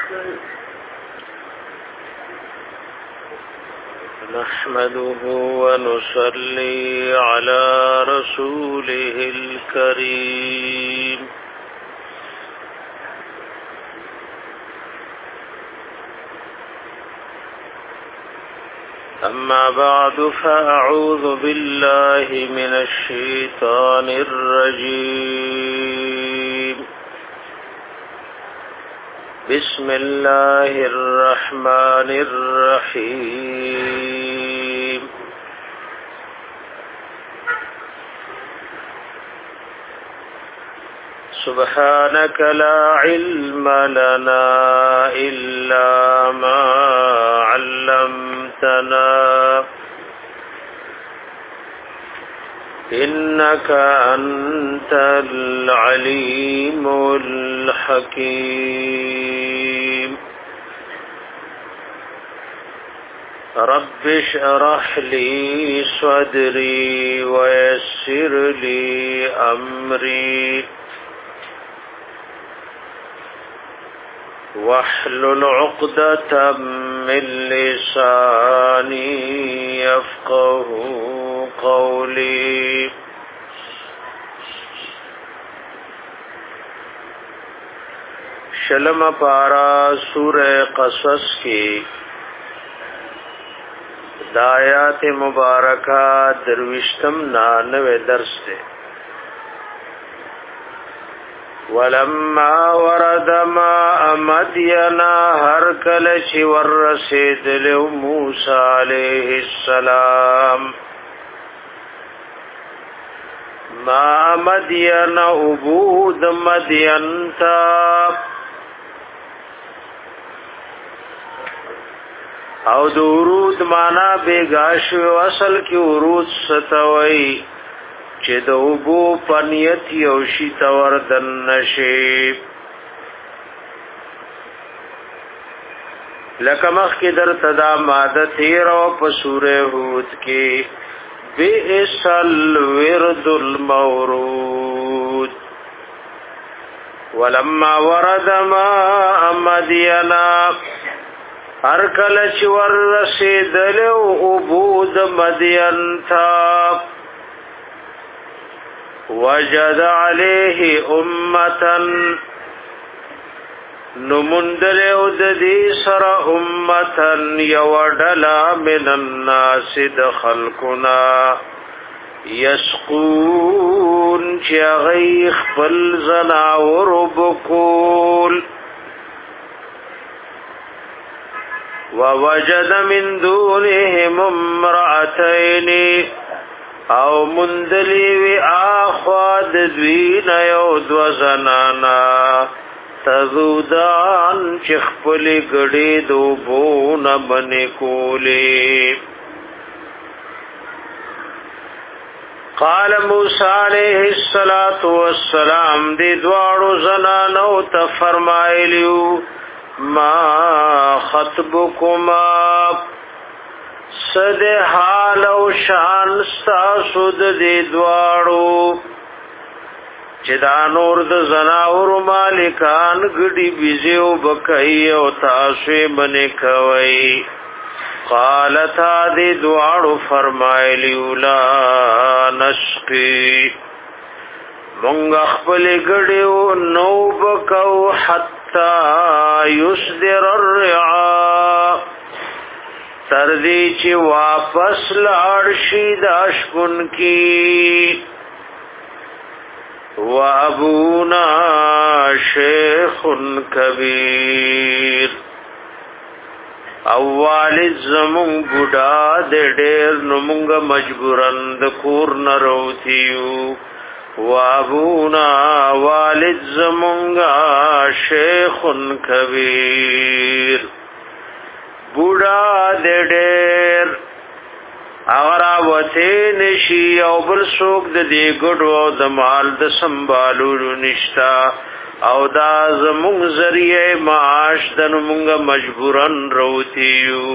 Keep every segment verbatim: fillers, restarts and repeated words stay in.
نحمده ونصلي على رسوله الكريم أما بعد فأعوذ بالله من الشيطان الرجيم بسم الله الرحمن الرحيم سبحانك لا علم لنا إلا ما علمتنا إنك أنت العليم الحكيم رب اشرح لي صدري ويسر لي أمري واحلل عقدة من لساني يفقه قولي شلم پارا سورہ قصص کی دایات مبارکہ دروشتم نانوے درس دے ولما ورد ماء مدین ہر کلچ ورسید لو موسیٰ علیہ السلام ماء مدین عبود مدین تا او د ورود معنا بیگاش اصل کی ورود ستوي چې د وبو پنیت یو شی تور دن نشي لکه مخ کې در تدا ماده تیر او په سوره هود کې بئسل ورد المورود ولما ورد ماء مدینا هر کله چې ور رسیدل او بود مدین تا وجد عليه امه نمندل او د دې سره امه یوډلا من الناس دخلقنا يسقون چې غیخ فل زناور بقول ووجد من دونهم امرأتين او مندلی وی آخواد دوین یو دو زنانا تذودان چخپلی گڑی دو بون بنی کولی قال موسیٰ علیہ السلام دی دوارو زنانو تفرمائلیو ما خطبکما صد حال او شان ستاسو د دې دواړو چې دا نور د زناور مالکان ګډي بيزيو بکای او تاسو باندې کوي قالت دې دواړو فرمایلی ولا نشقي مونږ خپل ګډيو نو بکاو حتا يصدر الرعاء تردی چی واپس لاړ شي داشکن کی و ابونا شیخ کبیر او والد زمون بوډا د ډېر نمونګ مجبورن د کور نروتیو و ابونا والد زمونګ شیخ کبیر بوډا د ډېر اگر وته نشي او بل څوک د دې ګډو او د مال د سنبالولو نشتا او دا زمونږ ذریعہ معاش د مونږ مجبورن روتیو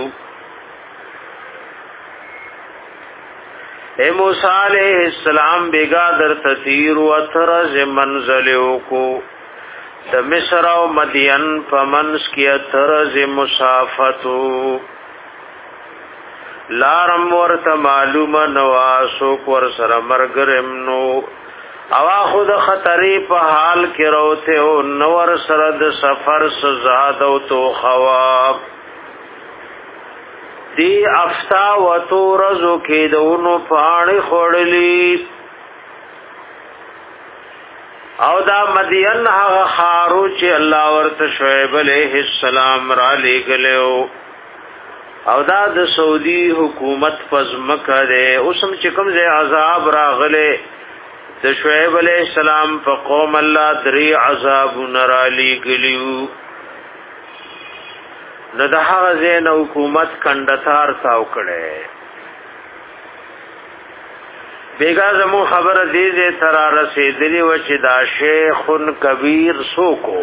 اے موسی علیہ السلام بیگا در تطیر و ترز منزلو کو د مصر او مدین پمنس کی اترز مسافتو لارم ورته معلومه نواسو ور سره مرګرم نو اوا خود خطرې په حال کې روته او نور سره د سفر سزاد او تو خواب دی افتا و تو رزو کې دونو پانی خړلی او دا مدین هغه خارو چې الله ورته شعیب علیہ السلام را لګلو او دا د سعودي حکومت پزمکه ده اوسم چې کوم ځای عذاب راغله د شعیب علیہ السلام په قوم الله درې عذاب نرالی ګلیو نو د هغه ځای نو حکومت کندثار تاو کړي بیگا زمو خبر دیزے ترا رسیدلی و چی دا شیخن کبیر سوکو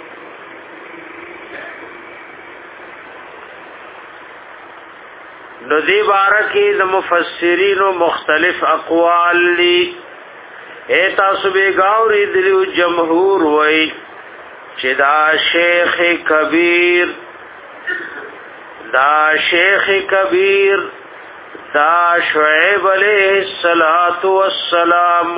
نو دی بارکی دا مفسرین و مختلف اقوال لی اے تاسو بیگاوری دلیو جمهور وی چی دا شیخ کبیر دا شیخ کبیر دا شعیب علیہ الصلوۃ والسلام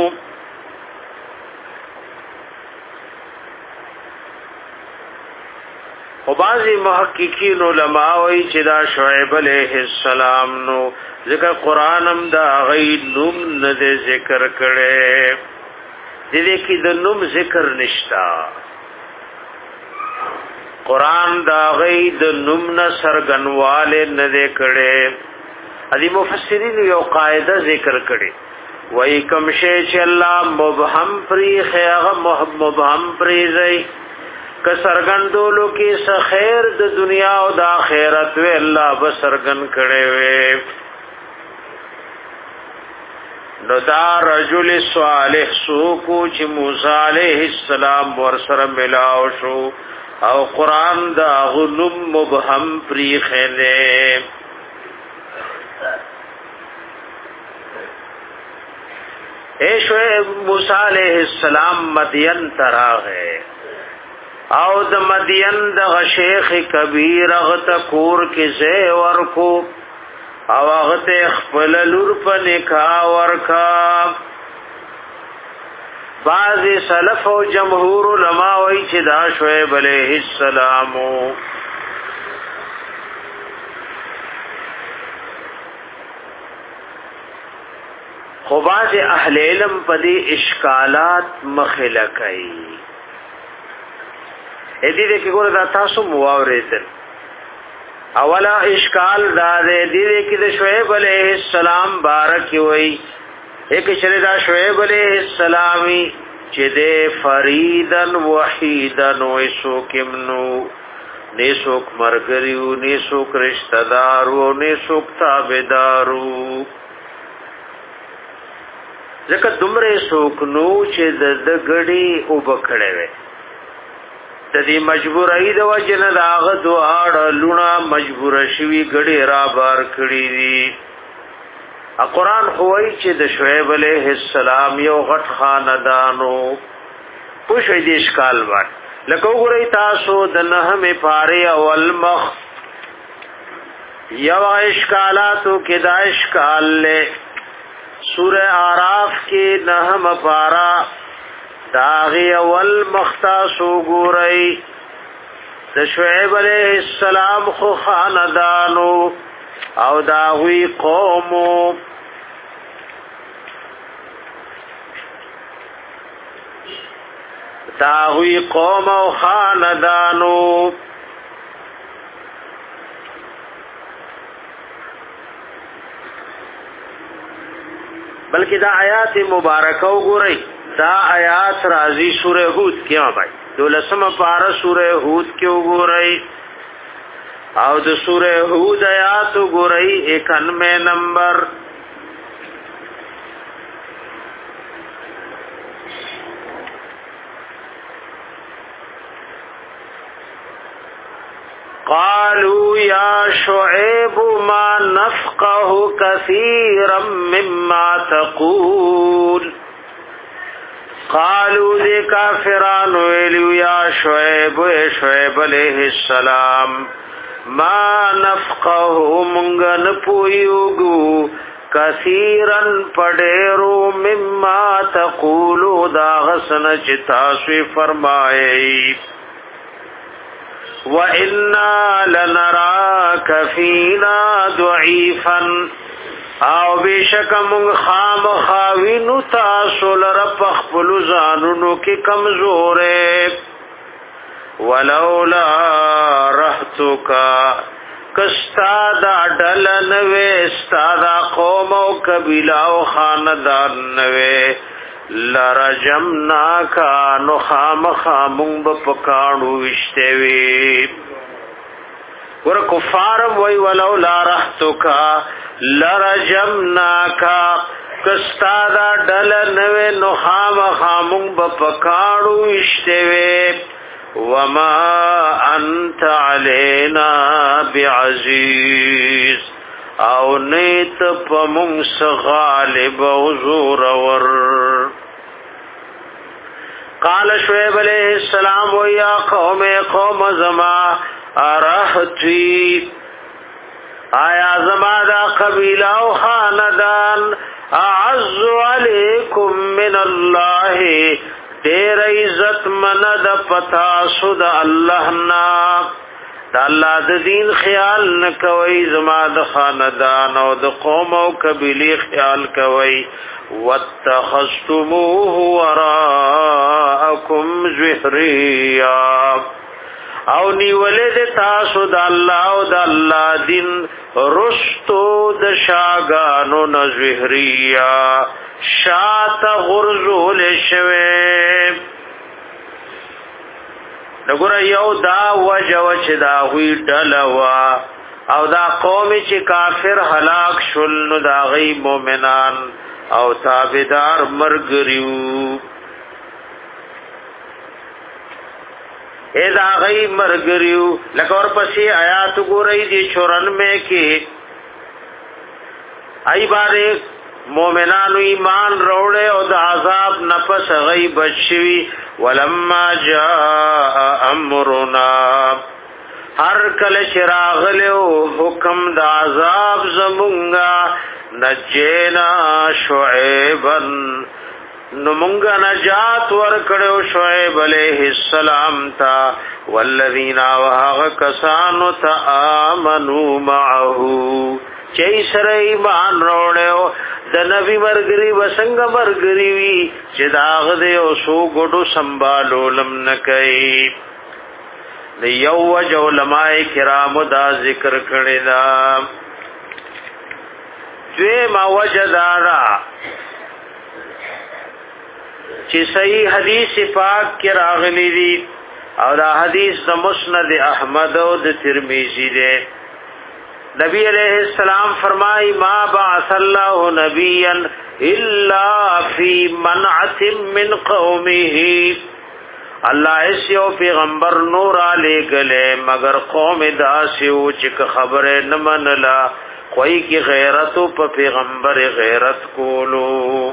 او بعضی محققین علماء وی چې دا شعیب علیہ السلام نو ذکر قرآن هم دا غی نوم نه ذکر کړي دې کې د نوم ذکر نشتا قرآن دا غی د نوم نه سرګنواله نه کړي ادي مفسرین یو قاعده ذکر کړي وای کوم شی چې الله مبهم پری خیغه مبهم پری زئی ک سرګندولو کې س خیر د دنیا او د آخرت و الله بسرګن کړي وي نو دا رجل صالح سو کو چې موسی علیہ السلام ور سره ملاو شو او قران دا غنم مبهم پری خله اے شعیب موسی علیہ السلام مدین تراغه او د مدین د شیخ کبیر غت کور کې زه ورکو او غت خپل لور په نکاح ورکا بعض سلف او جمهور علما وایي چې دا شعیب علیہ السلام خو باز اهل علم پدی اشکالات مخله کوي اې دې کې ګوره دا تاسو مواوریدل اولا اشکال دا دې دې کې د شعیب علیہ السلام بارک وي ایک شریدا شعیب علیہ السلامي چې دې فریدن وحیدن وسو کمنو نیسوک مرګریو نیسوک رشتہ دارو نیسوک تابعدارو ځکه دومره څوک نو چې د غړي او بکړې وي د دې مجبورای د وجنه داغه دواړه لونه مجبور شوی غړي را بار کړی دي قرآن خوای چې د شعیب علیہ السلام یو غټ خاندانو پوښې دې اشکال وای لکه وګورئ تاسو د نهم پاره اول مخ یو اشکالاتو کې دا اشکال له سورہ آراف کی نہم پارا داغی اول مختصو گورئی د شعیب علیہ السلام خو خاندانو او داغی قومو داغی قوم او خاندانو بلکہ دا آیات مبارکہ وګورئ دا آیات راضی سورہ ہود کې ما بھائی دولسم پارہ سورہ ہود کې وګورئ او د سورہ ہود آیات وګورئ اکانوے نمبر قالوا يا شعيب ما نفقه كثيرا مما تقول قالو دی کافران ویلو یا شعیب شعیب علیہ السلام ما نفقه منگن پویوگو کثیرن پڑیرو مما تقولو دا غسن چتاسوی فرمائی وَإِنَّا لَنَرَاكَ فِينَا ضَعِيفًا او بیشک مونږ خامخاوینو تاسو لره په خپل ځانونو کې کمزورې ولولا رحتک کستا دا ډل نوې ستا دا قوم او قبیله او خاندان نوې لرجمنا کا نو خامخا مونږ په پکانو وشتوي ور کفار وی ولولا رحتک لرجمنا کا کستا دا ډل نوې نو خامخا مونږ په پکانو وشتوي وما انت علينا بعزيز او نیت پمونس غالب او زور ور قال شعیب علیہ السلام و یا قوم قوم زما ارحتی آیا زما دا قبیلہ و خاندان اعز علیکم من اللہ دیر عزت من دا پتا سود اللہ نا دا اللہ دا دین خیال نکوئی زما دا خاندان او دا قوم او قبیلی خیال کوئی واتخذتموه وراءکم زہریا او نیولد تاسو دا اللہ او دا اللہ دین رستو دا شاگانو نزہریا شات غرزول شوی نگورا یو دا وجو چه دا غوی ڈلوا او دا قومی چه کافر حلاک شل نو دا غی مومنان او تابدار مرگریو اے دا غی مرگریو لکور پسی آیات گو رئی دی چورن میں کی ای بارے مومنانو ایمان روڑے او دا عذاب نفس غی بچوی ولما جاء امرنا ہر کل چراغلو حکم دا عذاب زمونگا نجینا شعیبا نمونگا نجات ورکڑو شعیب علیہ السلام تا والذین آوہاغ کسانو تا آمنو معہو چئی سر ایمان روڑیو د نبی مرګری وسنګ مرګری وی چې داغ دې او سو ګډو سنبالو لم نکای د یو وج علماء کرام دا ذکر کړي دا دوی ما وجدارا چې صحیح حدیث پاک کې راغلی دي او دا حدیث د مسند احمد او د ترمذی دی نبی علیہ السلام فرمائی ما بعث اللہ نبیا الا فی منعت من قومه اللہ اس یو پیغمبر نور علی گلے مگر قوم داسیو چک خبر نمنلا کوئی کی غیرتو پا پیغمبر غیرت کولو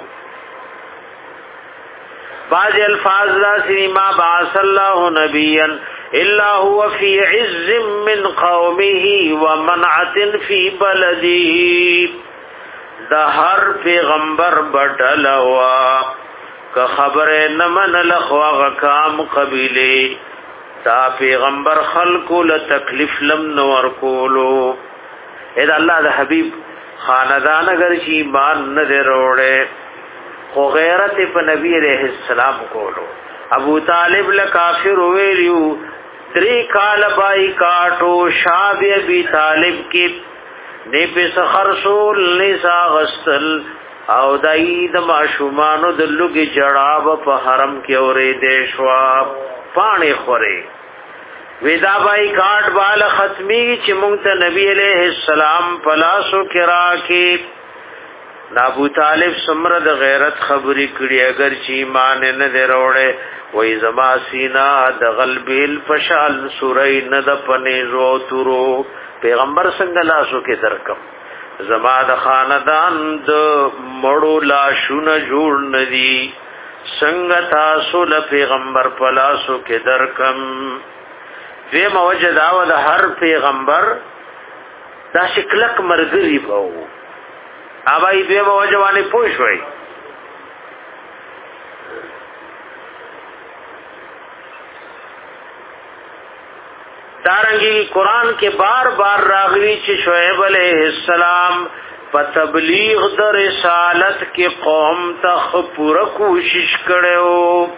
بعض الفاظ لا سی ما بعث اللہ نبیا الا هو في عز من قومه ومنعه في بلده دا هر پیغمبر بټلوا که خبر نه من لخوا غکام قبیله دا پیغمبر خلقو له تکلیف لم نور کولو اې الله د حبیب خاندان اگر شي ایمان نه وروړي خو غیرت په نبی عليه السلام کولو ابو طالب له کافر ویلو تری کال بائی کاٹو شاب ابی طالب کی نیپ سخر سول نیسا غستل او دائی دا معشومانو دلوگی جڑاب پا حرم کی اوری دیشوا پانی خوری ویدا بائی کاٹ بال ختمی چی منگتا نبی علیہ السلام پلاسو کرا کی ابو طالب سمرد غیرت خبری کڑی اگر چی ایمان نه دے روڑے وی زما سینا د غلبیل فشال سوری ند پنیزو تورو پیغمبر څنګه لاسو کې درکم زما د خاندان د مړو لاشونه جوړ ندی څنګه تاسو له پیغمبر پلاسو کې درکم دې موجدا و د هر پیغمبر دا شکلک مرګري وو اوبای دې موجوانه پوښوي دارنګي قران کې بار بار راغلي چې شعیب علیہ السلام په تبلیغ د رسالت کې قوم ته پوره کوشش کړو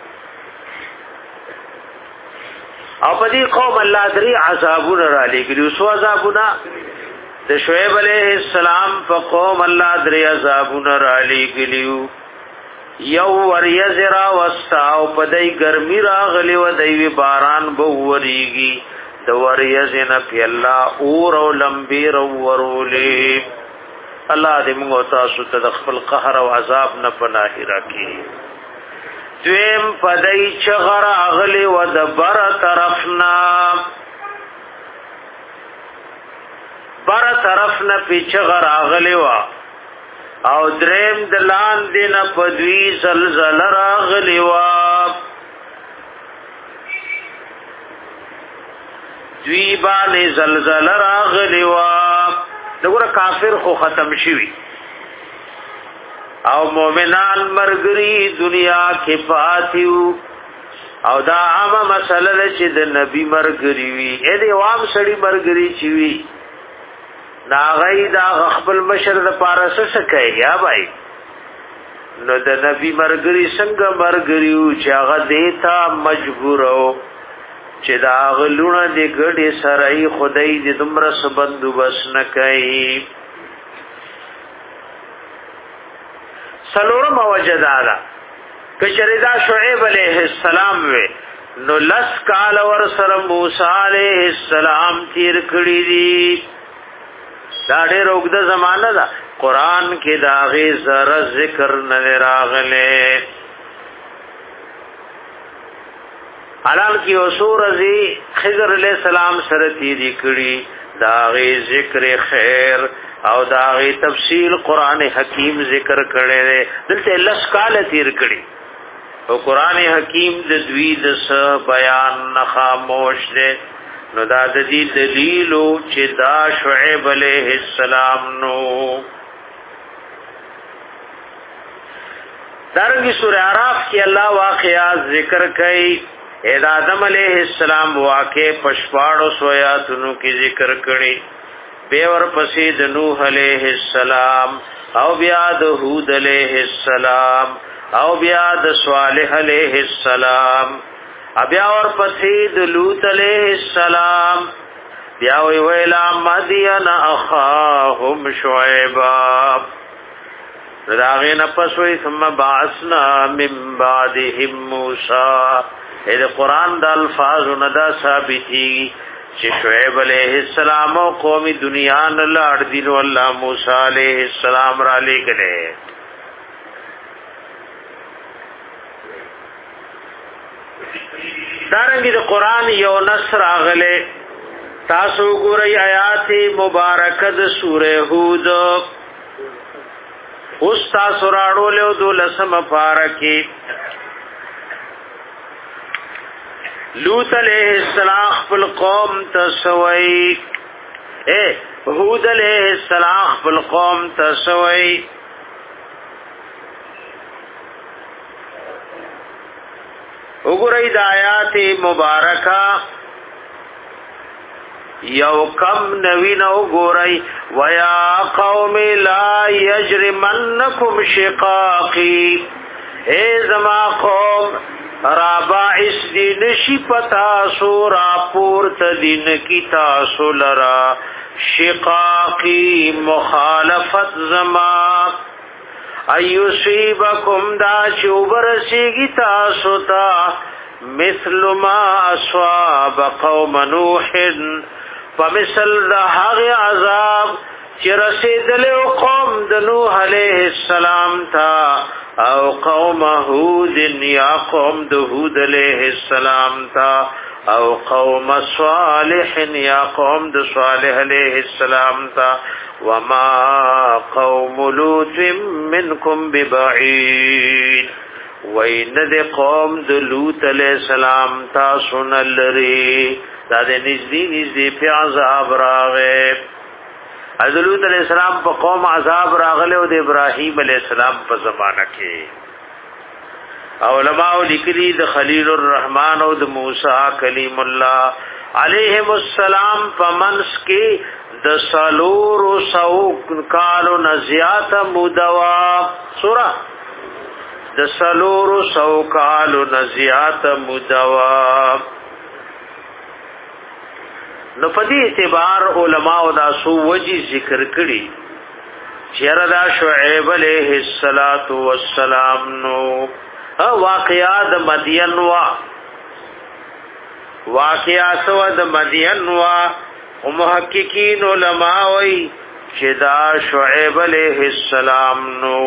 او په دې قوم الله درې عذابونه را لګي اوس عذابونه د شعیب علیہ السلام په قوم الله درې عذابونه را لګي یو وریزرا وستاو په دې ګرمي راغلي و دې باران بو وریږي د وریزنه په الله اور او لمبیر ورولې الله دې موږ تاسو ته د خپل قهر او عذاب نه پناه راکړي دویم پدای چغر اغلی و د بر طرفنا بر طرفنا پی چغر اغلی و او دریم دلان دینا پدوی زلزل راغلی و دوی بانی زلزل راغلی و دګوره کافر خو ختم شوی او مومنان مرګري دنیا کې پاتیو او دا عامه مسله چې د نبی مرګري وي اې د عوام سړي مرګري چی وي دا غي دا خپل مشر د پارس سکه یا بھائی نو د نبی مرګري څنګه مرګريو چې هغه دیتا مجبورو چې دا غلونه د ګډي سره خدای دې دمر سبندو بس نه کوي سلورم وجدادا کچریدا شعیب علیہ السلام وی نو لس کال ور سره موسی علیہ السلام تیر کړی دی دا ډېر وګد زمانہ دا قران کې دا غي زره ذکر نه راغله حالان کی اصور ازی خضر علیہ السلام سره تیری کړي دا غي ذکر خیر او دا غي تفصیل قران حکیم ذکر کړي دلته لس کال تیر کړي او قران حکیم د دوی د بیان نه خاموش دي نو دا د دې دلیل چې دا شعیب علیہ السلام نو دارنګي سورہ اعراف کې الله واقعات ذکر کړي اے آدم علیہ السلام واقع پشپاڑو سویاتونو کی ذکر کړي بے ور پسې د نوح علیہ السلام او بیا د هود علیہ السلام او بیا د صالح علیہ السلام بیا ور پسې د لوط علیہ السلام بیا وی ویلا مدین اخاهم شعیبا راغین پسوی ثم بعثنا من بعدهم موسی اې د قران د الفاظ ندا ثابتي چې شعیب علیہ السلام او قومي دنیا نه لاړ دي نو الله موسی علیہ السلام را لګلې دارنګه د قران یو نصر اغله تاسو ګورئ آیات مبارکه د سوره هود اوس تاسو راړو له دولسم پارکه لوط علیہ السلام خپل قوم تسوی اے هود علیہ السلام خپل قوم تسوی وګورئ د آیات مبارکه یو کم نوین وګورئ ویا قوم لا یجرمنکم شقاقی اے زما قوم رابع اس دین شی پتا سو راپور تدین کی تاسو لرا شقاقی مخالفت زما ایوسیبکم دا چوبرسیگی تاسو تا مثل ما اصواب قوم نوح فمثل دا حق عذاب چی رسیدل قوم د نوح علیہ السلام تا او قوم هود یا قوم د هود علیہ السلام تا او قوم صالح یا قوم د صالح علیہ السلام تا وما قوم لوط منکم ببعید وین د قوم د لوط علیہ السلام تاسو نلری دا د نږدې نږدې په عذاب راغې حضرت لوط علیہ السلام په قوم عذاب راغله او د ابراهیم علیہ السلام په زمانہ کې علماء لیکلي د خلیل الرحمن او د موسی کلیم الله علیهم السلام پمنس کې د سالور سو کالو نزیات مدوا سورہ د سالور سو کالو نزیات مدوا نو پدې اعتبار علماء دا سو وجي ذکر کړي چیردا شعیب علیہ الصلات والسلام نو واقعات مدین وا واقعات د مدین وا محققین علماء وی چدا شعیب علیہ السلام نو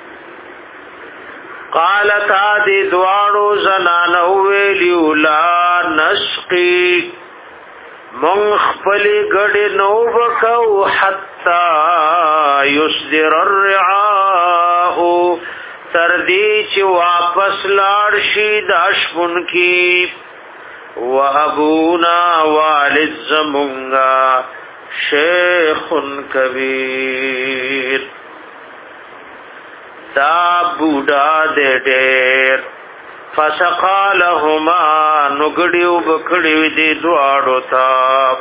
قالت ادي دوانو زنانو ویلیو لا نسقي من خپل گڑی نو بکو حتی یصدر الرعاء تردی چی واپس لاړ شي د اشپن کی و ابونا والد زمونگا شیخ کبیر دا بوډا دې ډېر فسقا لهما نګړیو بکړیو دې دواړو تا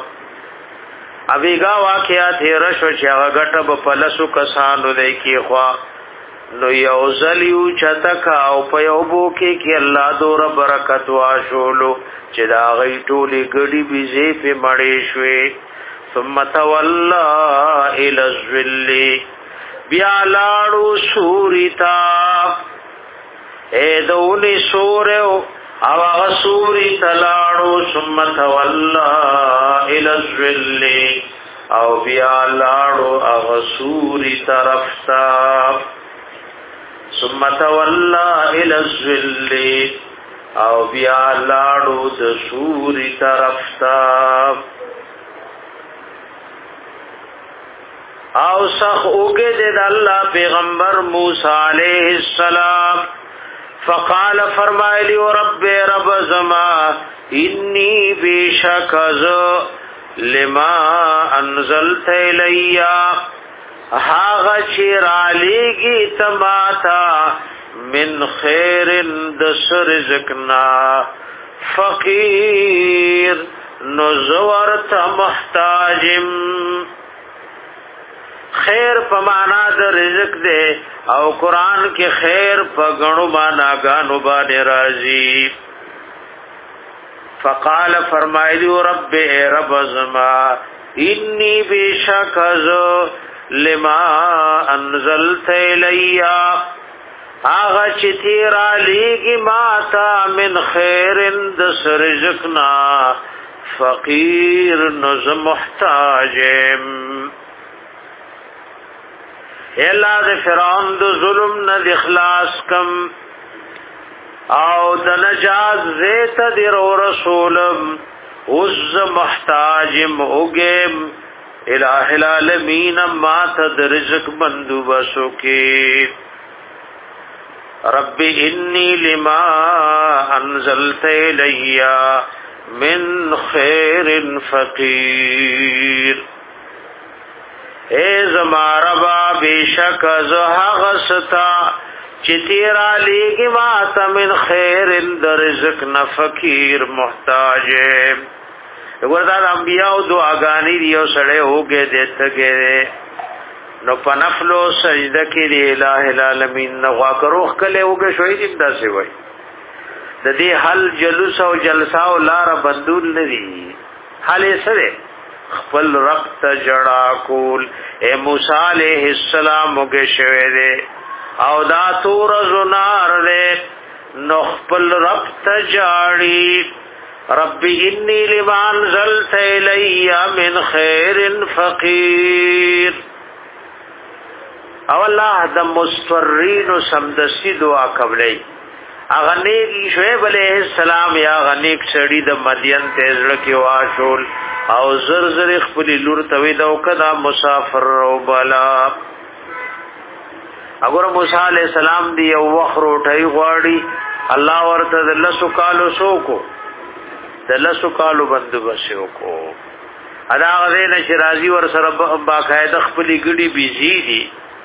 ابيګه واقعیا تیر شو چې هغه غټه په لسو کسانو دې کې خوا نو یو زلیو چتکا او په یو بو کې کې الله دور برکت واشولو چې دا غي ټولي ګډي بيزي په مړې شوي ثم تولى الى الذل بیا لاړو سوریتا اے دونی سورو او هغه سوری تلاړو ثم تولى الى الذل او بیا لاړو هغه سوری طرف تا ثم تولى الى الذل او بیا لاړو د سوری طرف تا او سخ اوګه د الله پیغمبر موسی علیہ السلام فقال فرمایلی رب رب زما انی بشکز لما انزلت الیا هاغه چې را لېږي تماتا من خیر د رزقنا فقیر نزورت محتاجم خیر په معنا د رزق دے او قران کې خیر په غنو معنا غانو باندې راځي فقال فرمایلی رب رب زما انی بشکز لما انزلت الیا آغا چی تیرا لیگی ماتا من خیر د رزقنا فقیر نز محتاجم الا د فرعون د ظلم نه د اخلاص کم او د نجات زیت د رسولم عز محتاجم اوګم الہ العالمین ما تد رزق بندوبسو کی رب انی لما انزلت الیا من خیر فقیر اے زماربا بیشک زها غستا چتیرا لیگی ماتا من خیر در رزق نفقیر محتاج ورداد انبیاء دعاگانی دیو سڑے ہوگے دیتا گئے نو پنفلو سجدہ کی دی الہ العالمین نغوا کروخ کلے ہوگے شوئی جمدہ سے وئی دا دی حل جلوس و جلسہ و لار بندول ندی حل سرے خپل رب ته جڑا کول اے موسی علیہ السلام وګه شوه دے او دا تور زنار دے نو خپل رب ته جاړي رب انی لما انزلت الی من خیر فقیر او الله د مستورین سمدسی دعا قبلې اغنیک شعیب علیہ السلام یا غنیک سړی د مدین تیزړه کې واشول او زر زر خپل لور توید او کدا مسافر او بالا اگر موسی علیہ السلام دی یو وخت روټي غواړي الله ورته د لسو کالو سوکو د لسو کالو بندوبس وکړو. ادا غوې نه چې راضي ور سره باقاعده خپلې ګډي بيزي دي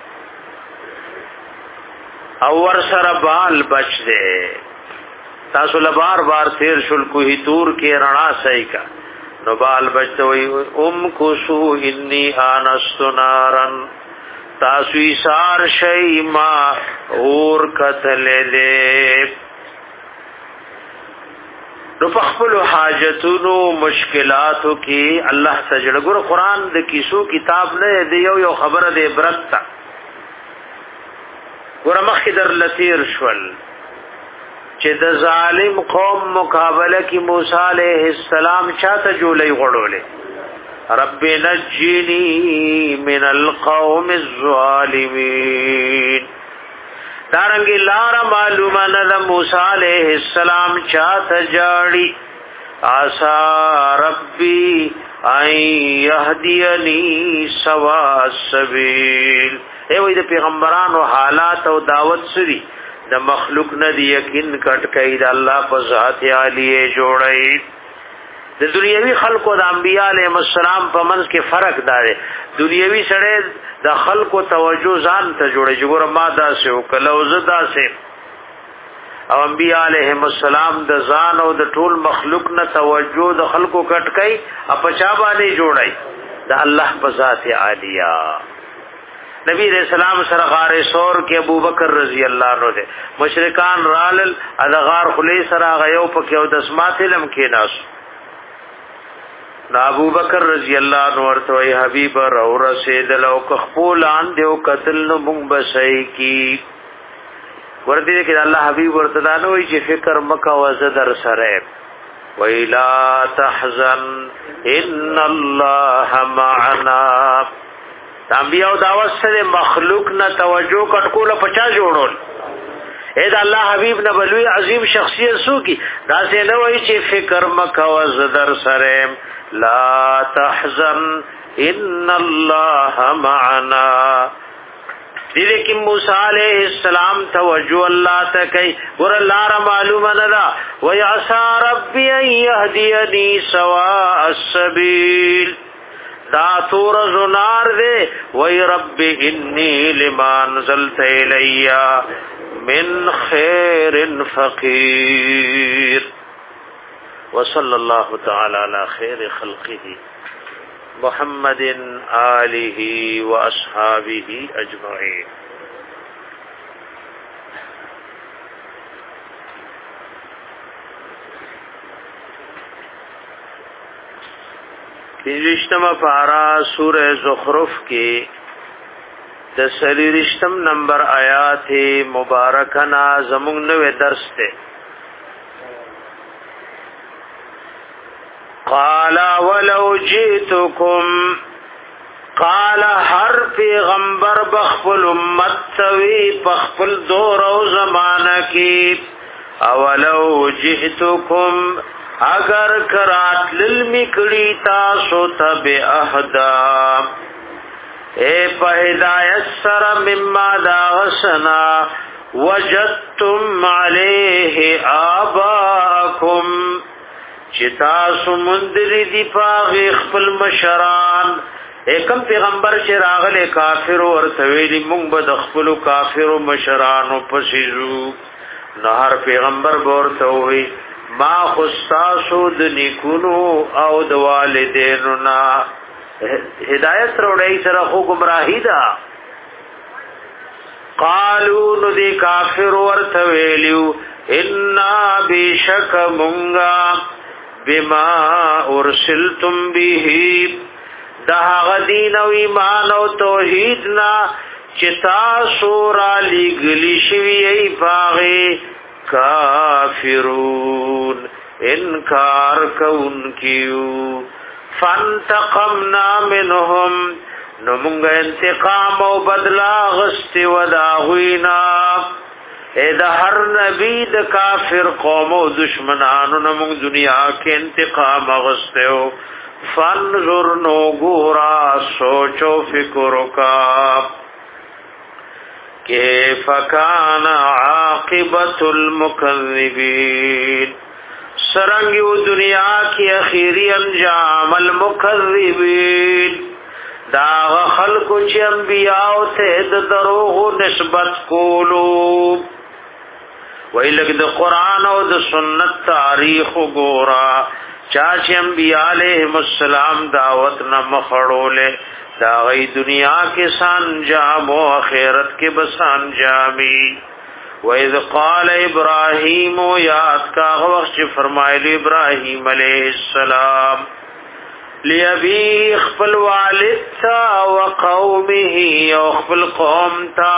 او ور سره بال بچ دے. تاسو لبار بار تیر شل کوهی تور کې رڼا صحیح کا نو بال بچ وي ام کوسو انی انست نارن تاسو ایثار شی ما اور قتل دے. نو پخپل حاجتونو مشکلاتو کې الله سجده ګور قرآن د کیسو کتاب نه دی یو یو خبره د عبرت تا ګور مخ در لتیر شول چې د ظالم قوم مقابله کې موسی علیہ السلام چاته جوړی غړولې رب نجنی من القوم الظالمین. دارنگی لارا معلومه نه موسی علیہ السلام چاته جاړي آسا ربی ان یهدینی سوا السبیل. ای وای د پیغمبرانو حالات او دعوت سری د مخلوق نه دی یقین کټ کید الله په ذات عالیه جوړی. د دنیوي خلقو د انبیاء علیهم السلام په منځ کې فرق دی. دنیوي سره د خلقو توجه ځان ته جوړي جوړ ما داسې او کلو زدا سه او انبیاء علیهم السلام د ځان او د ټول مخلوق نه توجه د خلقو کټ کای اپچا باندې جوړای د الله په ذات عالیه. نبی رسول الله سره غار سور کې ابوبکر رضی الله عنه دے مشرکان رال ادغار خلی سره غيو پکې او د اسمات علم کې ناس ابو بکر رضی اللہ عنہ ورته ای حبیب اور رسید لو خپلان دیو قتل نو مونږ بسای کی ورته کې الله حبیب ورته دا نو چې فکر مکه وزدر سره ویلا تحزن ان الله معنا. انبیاء دعوت سره مخلوق نه توجه کټکول پچا جوړول اې دا الله حبیب نه بلوي عظیم شخصیت سو کی دا سه نو چې فکر مکه وزدر سره لا تحزن ان الله معنا. دې کې موسی علیہ السلام توجه الله ته کوي ور الله را معلومه نه دا و یعسى ربي ان يهديني سواء السبيل. دا تور زنار دے وی رب انی لما نزلت الی من خیر فقیر. وصلی اللہ تعالی علی خیر خلقه محمد آلہ و اصحابہ اجمعین. رشتم پارا سورہ زخرف کی دسلی رشتم نمبر آیات مبارکنا زمون نوے درس تے. قال ولو جئتكم قال ہر پیغمبر بخفل امت سوی بخفل دور و زمانہ کی اولو جئتكم اگر کرات للمکڑی تاسو تب احدا اے پہ ہدایت سر مما داغسنا وجدتم علیہ آباکم چتاسو مندری دی پاغی خپل مشران. ایکم پیغمبر چه راغل کافر ورتویلی مونگ با دخپلو کافر و مشرانو پسیزو نهر پیغمبر بورتوی ما خستاسو د نیکونو او د والدینو نا هدایت روڑی سره خو گمراهی دا. قالو نو دی کافر ورتویلیو انا بیشک منگا بما ارسلتم بیهی دا غدین و ایمان و توحیدنا چتا سورا لگلی شوی ای باغی کافرون انکار کون کیو. فانتقمنا منهم نمونگ انتقام و بدلا غست و داغوینا اے دا ہر نبی دا کافر قوم و دشمنانو نمونگ دنیا کے انتقام غست و فانظر نو گورا سوچو فکرو کا. کیف کان عاقبت المکذبین سرنگیو دنیا کی اخیری انجام المکذبین دا خلقو چی انبیاء تے د دروغ نسبت کولو وی لگ د قرآن او د سنت تاریخ گورا چاچی انبیاء علیہم السلام دعوت نہ مخڑولے دا غی دنیا کے سانجام و آخرت کے بسانجامی وَإِذْ قَالَ إِبْرَاهِيمُ یاد کا وقت فرمائل ابراہیم علیہ السلام لِأَبِي اخفل والد تا وقومه او اخفل قوم تا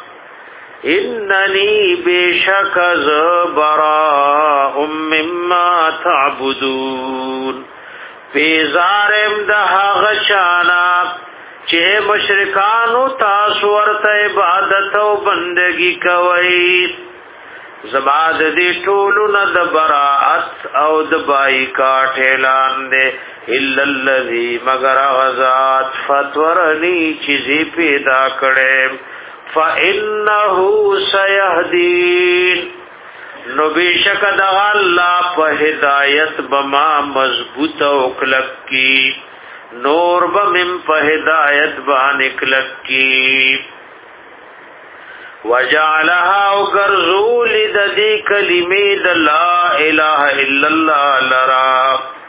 اننی بیشک زبراء مما تعبدون بیزارم دہا غشانا چه مشرکانو تاسو ورته عبادت او بندگی کوي زباد دي ټولو نه د براءت او د بایکاټ اعلان دي الا الذي مگر غزات فتورني چیزی پیدا کړي فانه سيهدين نو بیشک د الله په هدایت بما مضبوط او کلک کی نور بمم په هدایت باندې کلک کی وجعلها غرزول د دې کلمې د لا اله الا الله لرا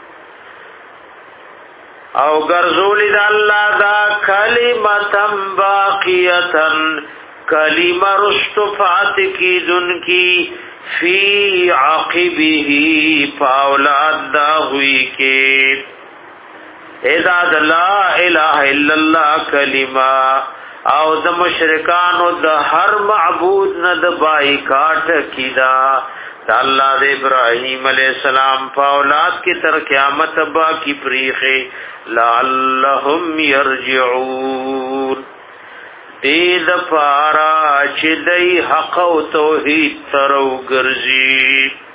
او غرزول د الله دا کلمتم باقیتن کلمه رستفات کی دن کی فی عقبه فاولاد دا ہوئی کے اذا لا الہ الا اللہ کلمہ او د مشرکانو د هر معبود نه د بایکاټ کیدا د الله د ابراهیم علیہ السلام په اولاد کی تر قیامت با کی پریخه لعلهم يرجعون دې د پارا چې دای حق او توحید ترو ګرځي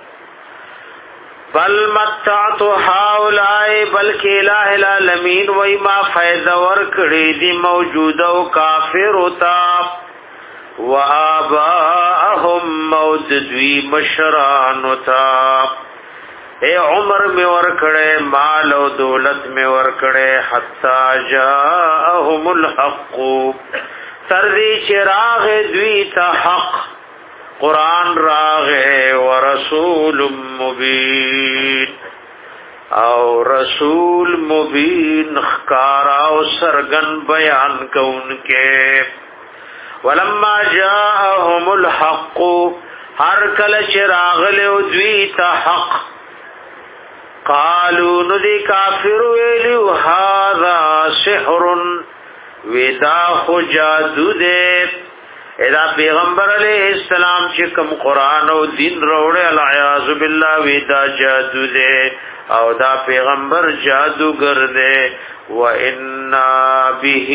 بل متعت هؤلاء بلکې الہ العالمین وای ما فائدہ ور کړې دي موجود او کافر ہوتا وآباءهم موت دوی مشران ہوتا اے عمر میں ور کړې مال او دولت میں ور کړې حتا جاءهم الحق تردی چراغ دوی تا حق قرآن راغ ورسول مبین او رسول مبین خکارا و سرگن بیان کون کے ولما جاءهم الحق ہر کل چراغ لیو دوی تا حق قالوا ندی کافر ویلیو هذا سحر ودا خو جادو دے اذا پیغمبر علیہ السلام چې کوم قران او دین وروړي العیاذ بالله ودا جادو دے او دا پیغمبر جادوگر دے و انا به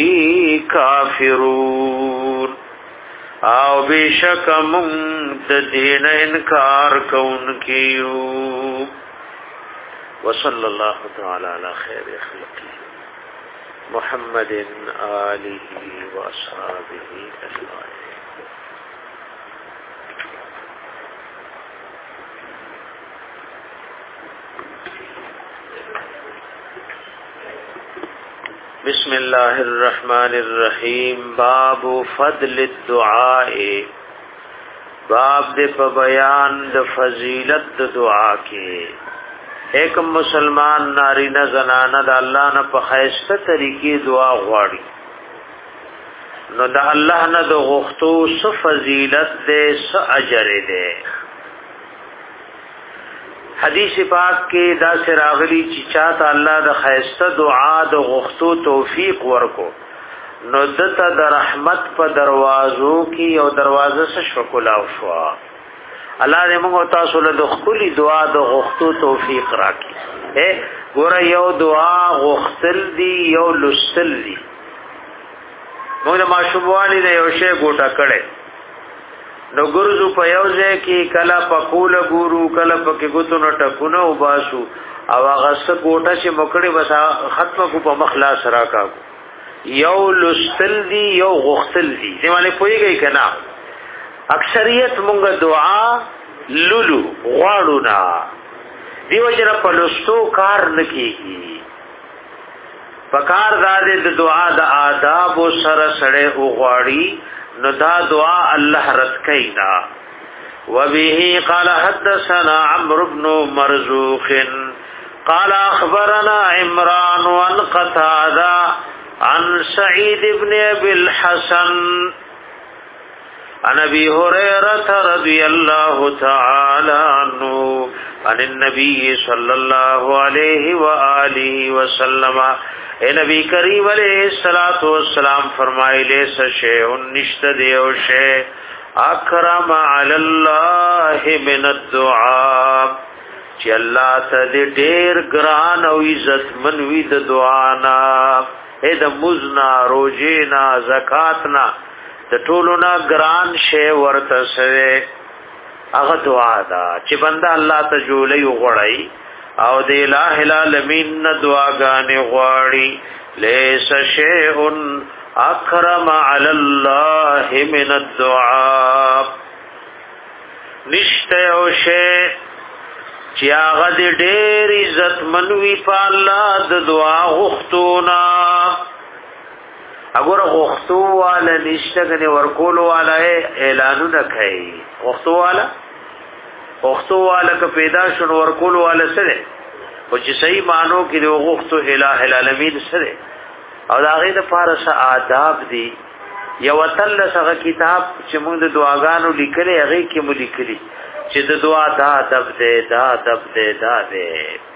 کافرون او بشک من د دین انکار کون کیو وصلی الله تعالی علی خیر خلقه محمد آله واصحابه اجمعین بسم الله الرحمن الرحیم باب فضل الدعاء باب دې په بیان د فضیلت د دعا کې ایک مسلمان ناری نه زنانه د الله نه په خیسته طریقې دعا غواړي نو د الله نه د غوښتو څه فضیلت دې څه اجر دې حدیث پاک کې دا سراغلی چې چاته الله د خیسته دعا د غوښتو توفیق ورکو نو دته د رحمت په دروازو کې یو دروازه څه شکولاو شو الله دې موږ تاسو له د خپل دعا د غوښتو توفیق راکړي اے ګور یو دعا غوښتل دی یو لستل دی موږ د ماشوموالي د یو شی ګوټه کړي نو ګورزو په یو ځای کې کله پکول ګورو کله پکې ګوتو نو ټکونه وباسو او هغه څه ګوټه چې مکړې وسا ختمه کو په مخلاص راکاو یو لستل دی یو غختل دی دی معنی پوئیگئی کنا اکثریت مونږ دعا لولو غواړو نا دیو جنا په لستو کار نکېږي پکار دادې د دعا د آداب سره سره وغواړي نو دا دعا الله رد کینا وبه قال حدثنا عمرو بن مرزوق قال اخبرنا عمران عن قتادة عن سعيد بن ابي الحسن عن ابي هريره رضي الله تعالى عنه عن النبي صلى الله عليه واله وسلم اے نبی کریم علیہ الصلوۃ والسلام فرمائے لے شیء نشت دیو شے اکرم علی اللہ من الدعاء چې الله ته ډیر ګران او عزت منوي د دعا نا اے د مزنا روزینا زکاتنا د ټولو نا ګران شی ورته سره هغه دعا دا چې بندا الله ته جوړي وغړای او د الہ العالمین دعاګانې غواړي لیس شیء اکرم علی الله من الدعاء نشته او شی چې هغه د ډېر عزت منوي په الله د دعا غوښتونا اگر غوښتو والا نشته غني ورکول والا اعلانونه کوي غوښتو والا غوښتو والا که پیدا شون ورکول والا سره او چې صحیح مانو کې د غوښتو الہ العالمین سره او دا غي د فارس آداب دي یو تل سره کتاب چې موږ د دعاګانو لیکلې هغه کې مو لیکلي چې د دعا دا ادب دې دا ادب دې دا دې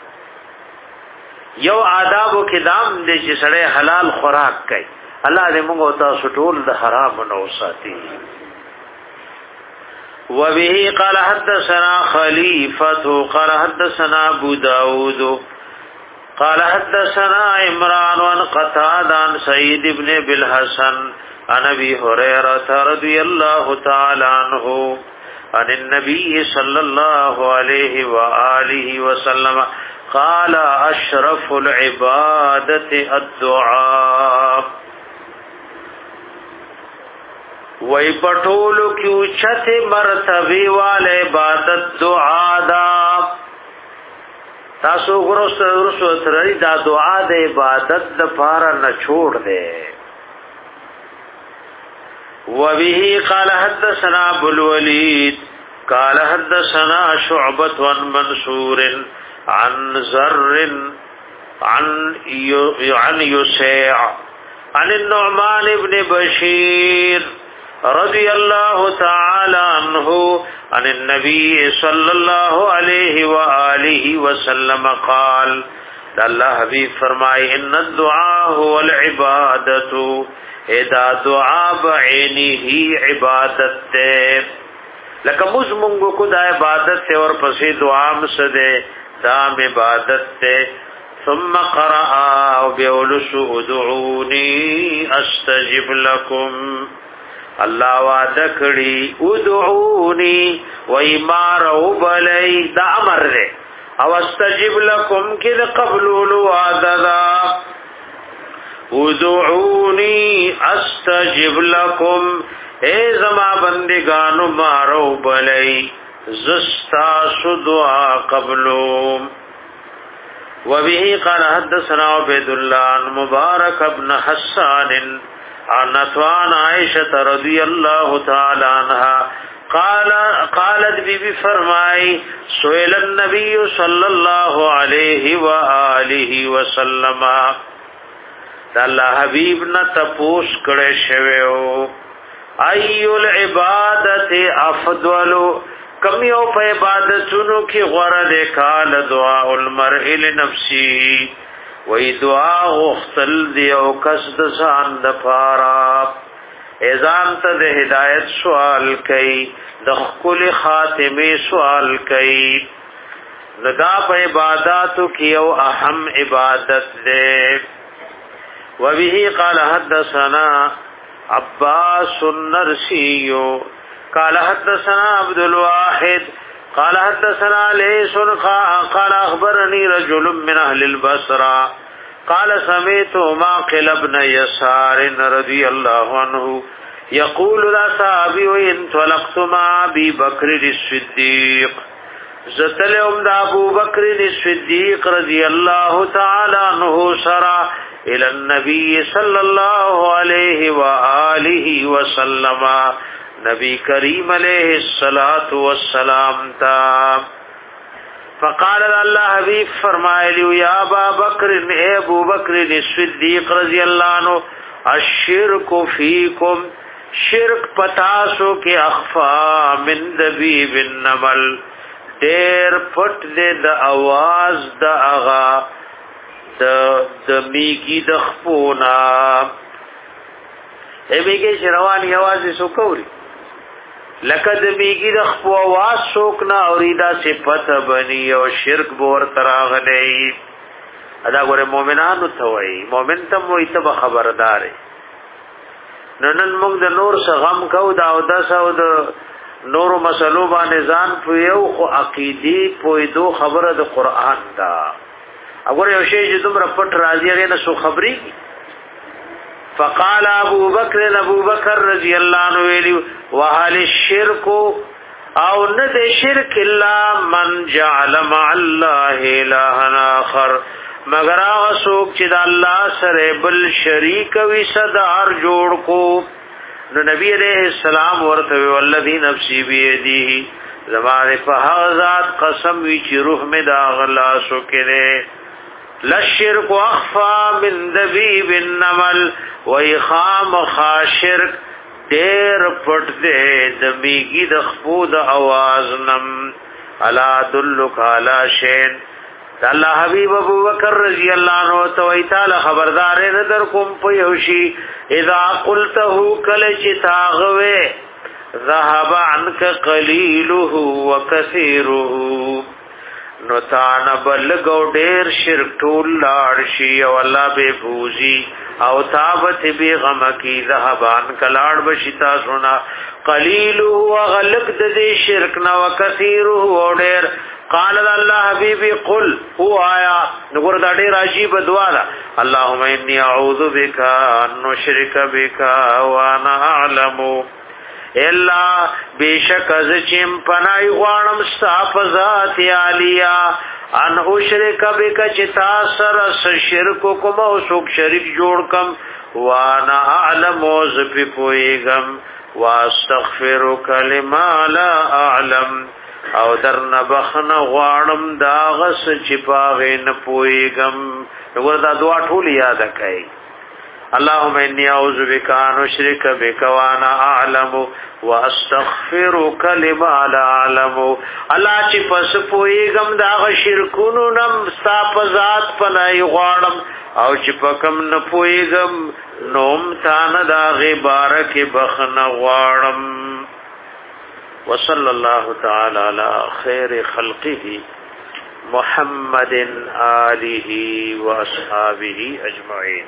یو آداب او کلام دې چې سره حلال خوراک کوي الله دې موږ تاسو ټول د حرام نه وساتي وبه قال حدثنا خليفة قال حدثنا ابو داود قال حدثنا عمران عن قتادة عن سعيد بن ابي الحسن عن ابي هريرة رضي الله تعالى عنه عن النبي صلى الله عليه وآله وسلم قال اشرف العبادة الدعاء وی پټولو کیو چته مرتبه والے عبادت دعا دا تاسو ګروس ورسو ترې دا دعا د عبادت د پاره نه چھوڑ دے وبه قال حدثنا ابو الوليد قال حدثنا شعبة عن منصور عن زر عن عن يسيع عن النعمان بن بشير رضي الله تعالى عنه عن النبي صلى الله عليه وآله وسلم قال الله حبیب فرمائے ان الدعاء هو العبادت ادا دعا بعینه عبادت تے لکه موږ مونږ کو دا عبادت تے اور پسې دعا مسده دام عبادت تے ثم قرأ وبيولسوا ادعوني استجب لكم الله وعده کړي ادعوني وایمارو بلای دا امر ده او استجب لكم کله قبول وعده ادعوني استجب لكم اے زما بندگانو مارو بلای زستا دعا قبلو وبه قال حدثنا عبد الله مبارك ابن حسان عن نتوان عائشة رضی اللہ تعالی عنہ قال قالت بی بی فرمائی سئل النبی صلی اللہ علیہ وآلہ وسلم اللہ حبیب نہ تپوس کڑے شویو ایو العبادت افضل کمیو پہ عبادتونو کی غرد کال دعاء المرء لنفسی وی دعا غختل دیو کس دسان دپارا ایزان تا ده ہدایت سوال کئی دخکل خاتمی سوال کئی ندا پا عباداتو کیو اہم عبادت دے وبه قال حدثنا عباس النرسیو قال حدثنا عبد الواحد قال حدثنا ليس قال اخبرني رجل من اهل البصره قال سمعت معقل ابن يسار رضي الله عنه يقول لا صحابي انطلقت مع ابي بكر الصديق زتلهم دا ابو بکر الصدیق رضی اللہ تعالی عنہ سرا الى النبی صلی اللہ علیہ وآلہ وسلم نبی کریم علیہ الصلاة والسلام تا فقال اللہ حبیب فرمائے لیو یا ابا بکر اے ابو بکر الصدیق رضی اللہ عنہ الشرک فیکم شرک پتاسو کے اخفا من دبیب النمل دیر پټ دې د आवाज د اغا د د میګي د خپونا e میګي شروانی आवाज سو کوي لکه د میګي د خپو आवाज څوک نه اوریدا صفت بني او شرک بور تراغلې ادا ګوره مؤمنانو ته وای مؤمن ته وای ته خبردار نن موږ د نور څخه غم کو دا او د سو د نورو مسلو باندې ځان په یو خو عقیدی په دو خبره د قران دا اگر یو شی چې دومره پټ راځي هغه نه سو خبري فقال ابو بکر ابو بکر رضی الله عنه ویلی وهل الشرك او نه د شرک الا من جعل مع الله الها اخر مگر هغه څوک چې د الله سره بل شریک وي صدر جوړ کو نو نبی علیہ السلام ورته والذی نفسی بیده زمانه په حضرت قسم وی چې روح می دا غلا سو کړي لشرک اخفا من دبیب النمل و اخام خاشرک دیر پټ دې د میګي د خپود आवाज نم الا دلک علی شین الله حبیب ابو بکر رضی الله عنه تو تعالی خبردار نه در کوم پيوشي اذا قلته کل چتاغوه ذهب عنك قليله وكثيره نو تان بل گو ډیر شرک ټول لاړ شي او الله به بوزي او تابت به غم کی ذهبان کلاړ بشتا سنا قليله وغلق د شرک نو وكثيره او ډیر قال الله حبيبي قل هو آیا نګور دا ډیر عجیب دعا ده اللهم اني اعوذ بك ان اشرك بك وانا اعلم الا بشک از چم پنای غوانم صاف ذات علیا ان اشرك بك چتا سر شرک کوم او سوک شریک جوړ کم وانا اعلم ز په پویګم واستغفرك لما لا اعلم او در نبخن غوانم دا غس چپاغه نه پویګم نو دا دعا ټول یاد کړئ اللهم اني اعوذ بك ان اشرك بك وانا اعلم واستغفرك لما لا اعلم الله چې پس پویګم دا غ شرکونو نم صاف ذات پنای غوانم او چې پکم نه پویګم نوم تان دا غبارک بخن غوانم وصلى الله تعالى على خير خلقه محمد آله وأصحابه أجمعين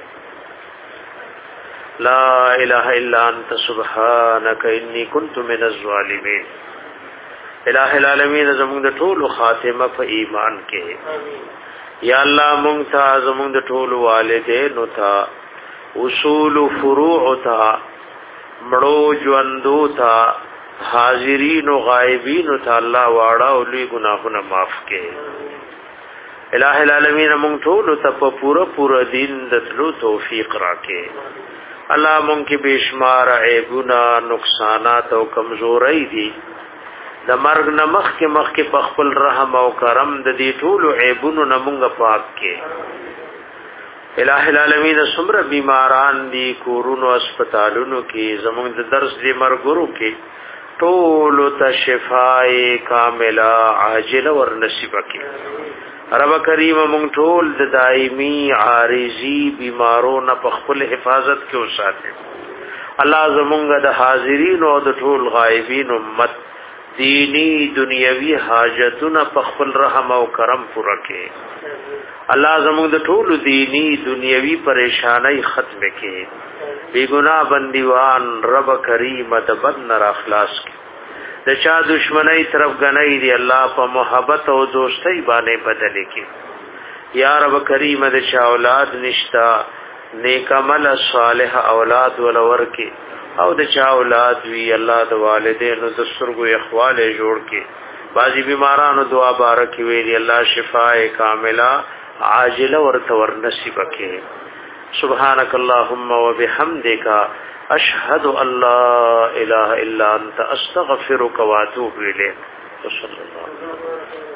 لا إله إلا أنت سبحانك إني كنت من الظالمين الہ العالمین زمونږ د ټول خاتمه په ایمان کې یا الله مونږ ته زمونږ د ټول والدینو ته اصول فروع ته مړو ژوندو ته حاضرین و غائبین ته الله واړه او لوی ګناهونه معاف کړي الہ العالمین مونږ ټول ته په پورا پورا دین د تلو توفیق راکړي الله مونږ کې بشمار عیبونه نقصانات او کمزوري دي د مرګ نمخ کې مخ کې په خپل رحم او کرم د دې ټول عیبونو نمونږ پاک کړي الہ العالمین سمره بیماران دي کورونو هسپتالونو کې زمونږ د درس دي مرګورو کې طول تشفاء کاملہ عاجل ور نصیب کی رب کریم مونږ ټول د دایمی عارضی بیمارونو په خپل حفاظت کې وساته الله زمونږ د حاضرین او د ټول غایبین امت دینی دنیوي حاجتونه په خپل رحم او کرم پوره کړي الله زمونږ د ټول دینی دنیوي پریشانای ختم کړي بی گناہ بندیوان رب کریم د بد نر اخلاص کی د چا دشمنی طرف گنئی دی الله په محبت او دوستی باندې بدل کی یا رب کریم د چا اولاد نشتا نیک عمل صالح اولاد ولور کی او د چا اولاد وی الله د والدینو د سترګو اخوال جوړ کی بعضی بیمارانو دعا بارک ویلی الله شفاء کامله عاجله ورته ور نصیب کړي سبحانك اللهم وبحمدك اشهد ان لا اله الا انت استغفرك واتوب اليك صلی الله علیه وسلم.